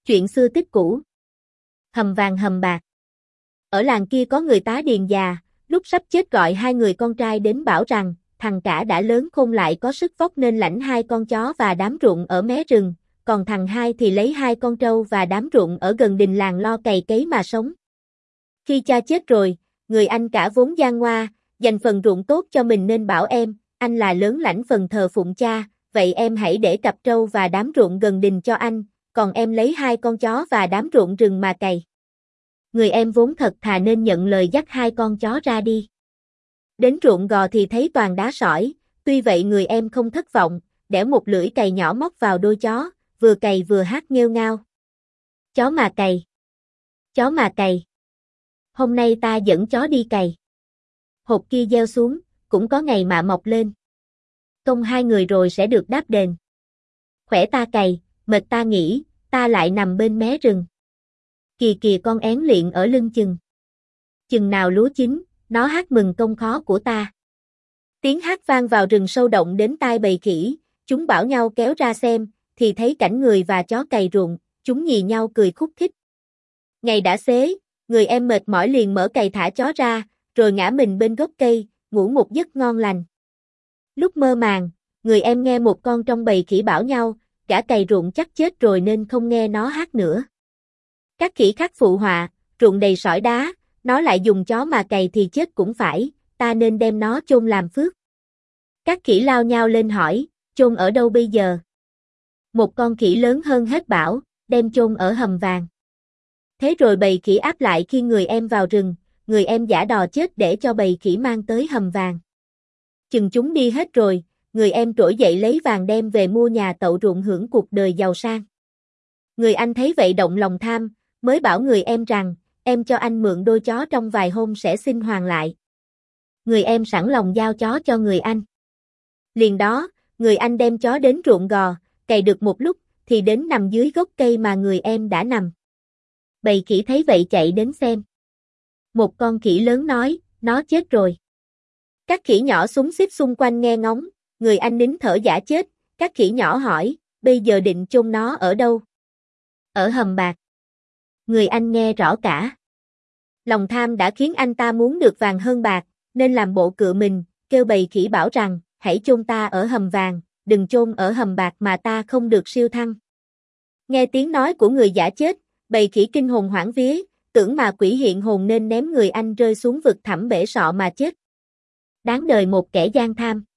Chuyện xưa tích cũ. Hầm vàng hầm bạc. Ở làng kia có người tá điền già, lúc sắp chết gọi hai người con trai đến bảo rằng, thằng cả đã lớn khôn lại có sức vóc nên lãnh hai con chó và đám ruộng ở mé rừng, còn thằng hai thì lấy hai con trâu và đám ruộng ở gần đình làng lo cày cấy mà sống. Khi cha chết rồi, người anh cả vốn gian ngoa, dành phần ruộng tốt cho mình nên bảo em, anh là lớn lãnh phần thờ phụng cha, vậy em hãy để cặp trâu và đám ruộng gần đình cho anh, còn em lấy hai con chó và đám ruộng rừng mà cày. Người em vốn thật thà nên nhận lời dắt hai con chó ra đi. Đến ruộng gò thì thấy toàn đá sỏi, tuy vậy người em không thất vọng, đẽo một lưỡi cày nhỏ móc vào đôi chó, vừa cày vừa hát nghêu ngao. Chó mà cày. Chó mà cày. Hôm nay ta dẫn chó đi cày. Hột kia gieo xuống, cũng có ngày mà mọc lên. Công hai người rồi sẽ được đáp đền. Khỏe ta cày, mệt ta nghỉ, ta lại nằm bên mé rừng. Kìa kìa con én liệng ở lưng chừng. Chừng nào lúa chín, nó hát mừng công khó của ta. Tiếng hát vang vào rừng sâu động đến tai bầy khỉ, chúng bảo nhau kéo ra xem, thì thấy cảnh người và chó cày ruộng, chúng nhì nhau cười khúc khích. Ngày đã xế, người em mệt mỏi liền mở cày thả chó ra, rồi ngã mình bên gốc cây, ngủ một giấc ngon lành. Lúc mơ màng, người em nghe một con trong bầy khỉ bảo nhau, gã cày ruộng chắc chết rồi nên không nghe nó hát nữa. Các khỉ khác phụ họa, ruộng đầy sỏi đá, nó lại dùng chó mà cày thì chết cũng phải, ta nên đem nó chôn làm phước. Các khỉ lao nhau lên hỏi, chôn ở đâu bây giờ? Một con khỉ lớn hơn hết bảo, đem chôn ở hầm vàng. Thế rồi bầy khỉ áp lại khi người em vào rừng, người em giả đò chết để cho bầy khỉ mang tới hầm vàng. Chừng chúng đi hết rồi, người em trỗi dậy lấy vàng đem về mua nhà tậu ruộng hưởng cuộc đời giàu sang. Người anh thấy vậy động lòng tham, mới bảo người em rằng, em cho anh mượn đôi chó trong vài hôm sẽ xin hoàn lại. Người em sẵn lòng giao chó cho người anh. Liền đó, người anh đem chó đến ruộng gò, cày được một lúc, thì đến nằm dưới gốc cây mà người em đã nằm. Bầy khỉ thấy vậy chạy đến xem. Một con khỉ lớn nói, nó chết rồi. Các khỉ nhỏ xúm xít xung quanh nghe ngóng, người anh nín thở giả chết, các khỉ nhỏ hỏi, bây giờ định chôn nó ở đâu? Ở hầm bạc. Người anh nghe rõ cả. Lòng tham đã khiến anh ta muốn được vàng hơn bạc, nên làm bộ cựa mình, kêu bầy khỉ bảo rằng, hãy chôn ta ở hầm vàng, đừng chôn ở hầm bạc mà ta không được siêu thăng. Nghe tiếng nói của người giả chết, bầy khỉ kinh hồn hoảng vía, tưởng mà quỷ hiện hồn nên ném người anh rơi xuống vực thẳm bể sọ mà chết. Đáng đời một kẻ gian tham.